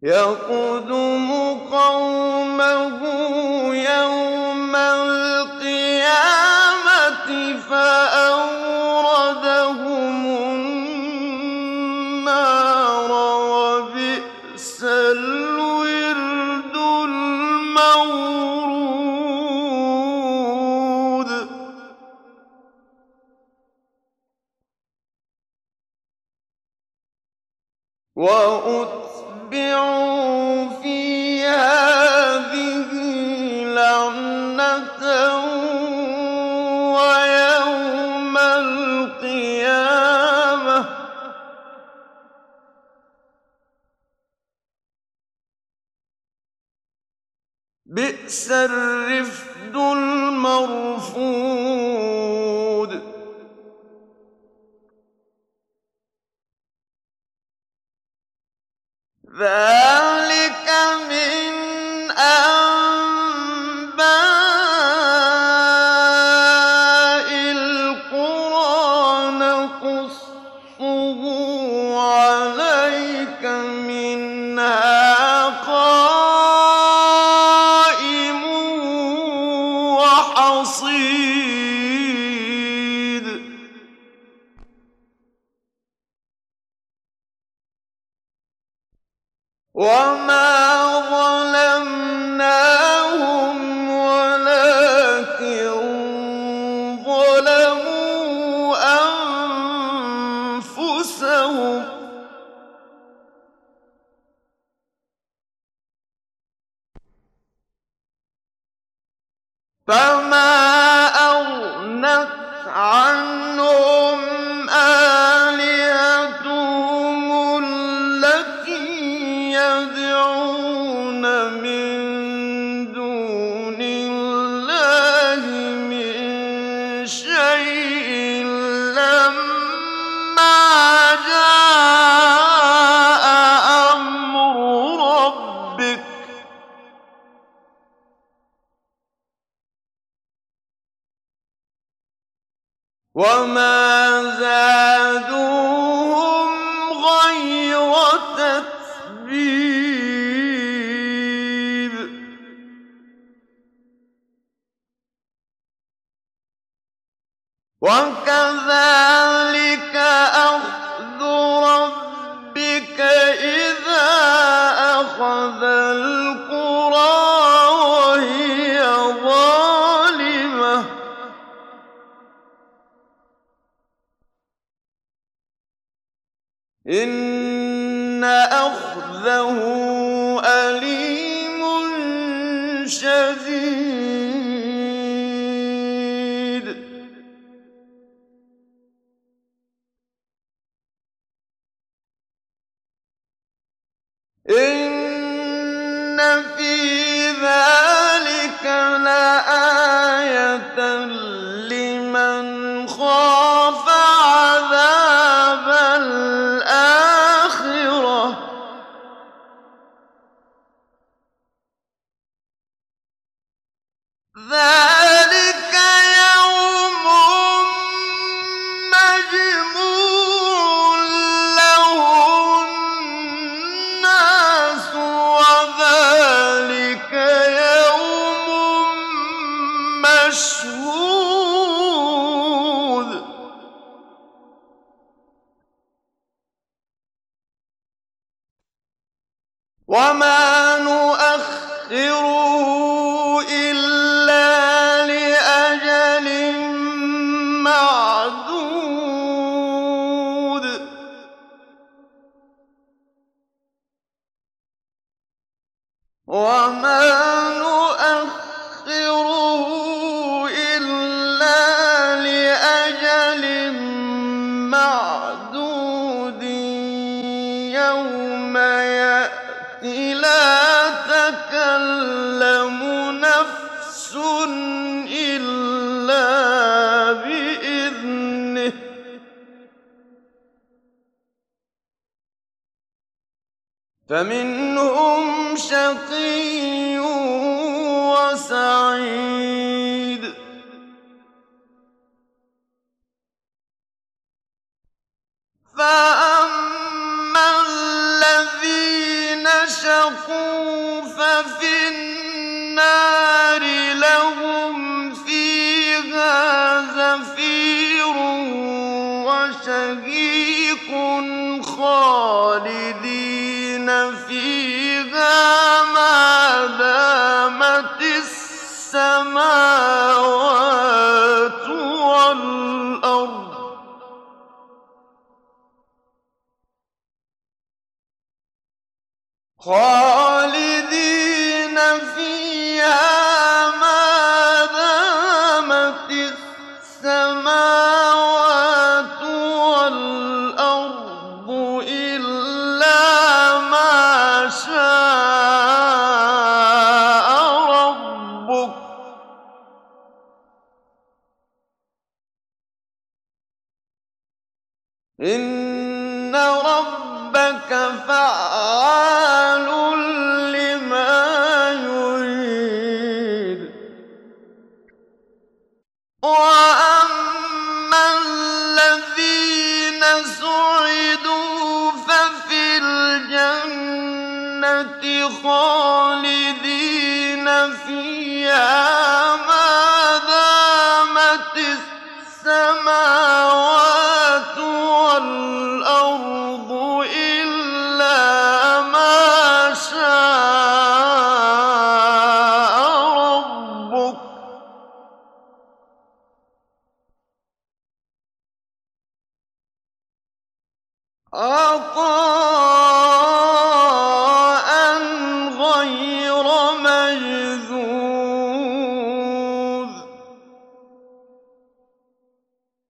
يقدم قومه يوم القيامة فأوردهم النار وبئس الورد المورود وأتبعوا في هذه لعنة ويوم القيامة بئس الرفد المرفود ذلك من أنباء القرى نقصه عليك منها قائم وحصيد وما ظلمناهم ولكن ظلموا أنفسهم فما أغنت عنهم آلهتهم التي يدعون من دون الله من شيء لما جاء أمر ربك وما زادوهم غير تتبيب وكذلك أخذ ربك إذا أخذ القرى وهي ظالمة إن أخذه أليم شديد إن في ذلك لآية لمن خاف عذاب الآخرة ذلك يوم مجموع له الناس وذلك يوم مشهود وما نؤخره إلا لأجل معدود وما نؤخره إلا لأجل معدود يوم يأتي لا تكلم نفس إلا بإذنه فمنهم شقي وسعيد فأما الذين شقوا شقوا ففي النار لهم فيها زفير وشهيق خالدين فيها ما دامت السماوات والأرض خالدين فيها ما دامت السماوات والأرض إلا ما شاء ربك إن ربك فعال لما يريد وأما الذين سعدوا ففي الجنة خالدين فيها ما دامت السماوات والأرض إلا ما شاء ربك عطاء